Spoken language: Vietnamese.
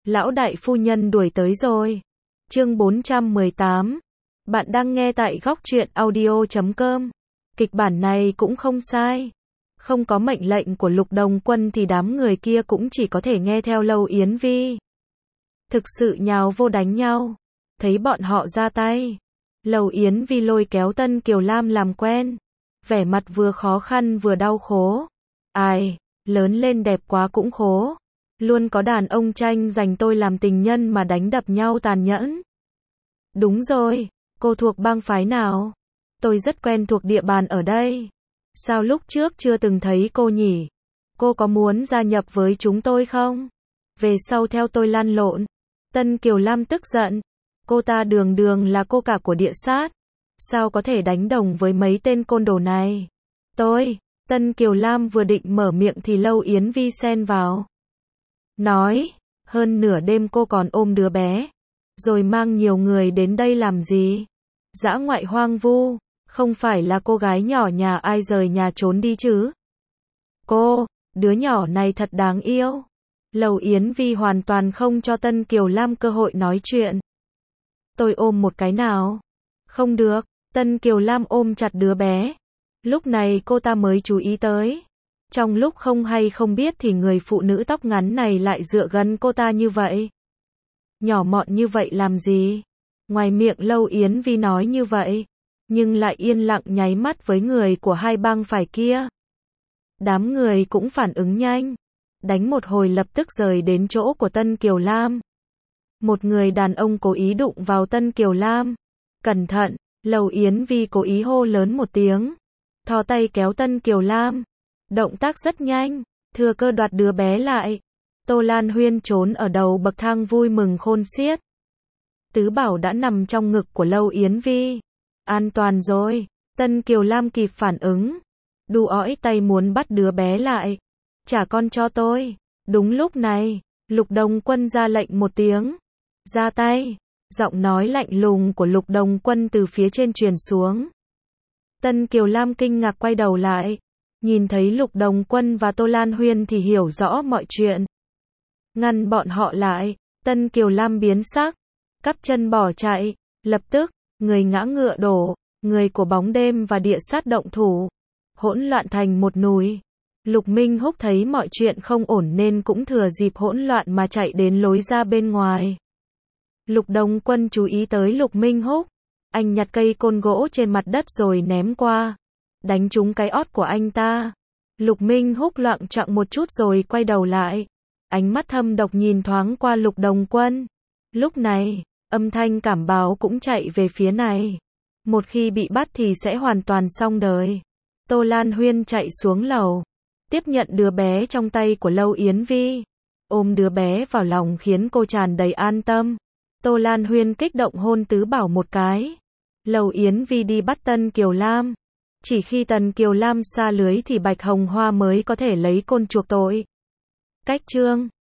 Lão đại phu nhân đuổi tới rồi. Chương 418. Bạn đang nghe tại góc truyện audio.com. Kịch bản này cũng không sai. Không có mệnh lệnh của Lục Đồng Quân thì đám người kia cũng chỉ có thể nghe theo Lâu Yến Vi. Thực sự nhào vô đánh nhau. Thấy bọn họ ra tay, Lâu Yến Vi lôi kéo Tân Kiều Lam làm quen. Vẻ mặt vừa khó khăn vừa đau khổ. Ai, lớn lên đẹp quá cũng khổ. Luôn có đàn ông tranh giành tôi làm tình nhân mà đánh đập nhau tàn nhẫn. Đúng rồi, cô thuộc bang phái nào? Tôi rất quen thuộc địa bàn ở đây. Sao lúc trước chưa từng thấy cô nhỉ? Cô có muốn gia nhập với chúng tôi không? Về sau theo tôi lăn lộn. Tân Kiều Lam tức giận. Cô ta đường đường là cô cả của địa sát. Sao có thể đánh đồng với mấy tên côn đồ này? Tân Kiều Lam vừa định mở miệng thì Lâu Yến Vi xen vào. Nói, hơn nửa đêm cô còn ôm đứa bé. Rồi mang nhiều người đến đây làm gì? Dã ngoại hoang vu, không phải là cô gái nhỏ nhà ai rời nhà trốn đi chứ? Đứa nhỏ này thật đáng yêu. Lâu Yến Vi hoàn toàn không cho Tân Kiều Lam cơ hội nói chuyện. Tôi ôm một cái nào? Không được, Tân Kiều Lam ôm chặt đứa bé. Lúc này cô ta mới chú ý tới. Trong lúc không hay không biết thì người phụ nữ tóc ngắn này lại dựa gần cô ta như vậy. Nhỏ mọn như vậy làm gì? Ngoài miệng Lâu Yến Vi nói như vậy, nhưng lại yên lặng nháy mắt với người của hai bang phải kia. Đám người cũng phản ứng nhanh. Đánh một hồi lập tức rời đến chỗ của Tân Kiều Lam. Một người đàn ông cố ý đụng vào Tân Kiều Lam. Cẩn thận, Lâu Yến Vi cố ý hô lớn một tiếng. Thò tay kéo Tân Kiều Lam. Động tác rất nhanh, thừa cơ đoạt đứa bé lại. Tô Lan Huyên trốn ở đầu bậc thang vui mừng khôn xiết. Tứ Bảo đã nằm trong ngực của Lâu Yến Vi. An toàn rồi, Tân Kiều Lam kịp phản ứng. Đu ói tay muốn bắt đứa bé lại. Trả con cho tôi. Đúng lúc này, Lục Đồng Quân ra lệnh một tiếng. Ra tay. Giọng nói lạnh lùng của Lục Đồng Quân từ phía trên truyền xuống. Tân Kiều Lam kinh ngạc quay đầu lại. Nhìn thấy Lục Đồng Quân và Tô Lan Huyên thì hiểu rõ mọi chuyện. Ngăn bọn họ lại, Tân Kiều Lam biến sắc, cắp chân bỏ chạy, lập tức, người ngã ngựa đổ, người của bóng đêm và địa sát động thủ, hỗn loạn thành một núi. Lục Minh Húc thấy mọi chuyện không ổn nên cũng thừa dịp hỗn loạn mà chạy đến lối ra bên ngoài. Lục Đồng Quân chú ý tới Lục Minh Húc, anh nhặt cây côn gỗ trên mặt đất rồi ném qua, đánh trúng cái ót của anh ta. Lục Minh Húc loạng choạng một chút rồi quay đầu lại, ánh mắt thâm độc nhìn thoáng qua Lục Đồng Quân. Lúc này, âm thanh cảm báo cũng chạy về phía này. Một khi bị bắt thì sẽ hoàn toàn xong đời. Tô Lan Huyên chạy xuống lầu, tiếp nhận đứa bé trong tay của Lâu Yến Vi, ôm đứa bé vào lòng khiến cô tràn đầy an tâm. Tô Lan Huyên kích động hôn Tứ Bảo một cái. Lâu Yến Vi đi bắt Tân Kiều Lam. Chỉ khi Tân Kiều Lam xa lưới thì Bạch Hồng Hoa mới có thể lấy côn chuộc tội. Cách chương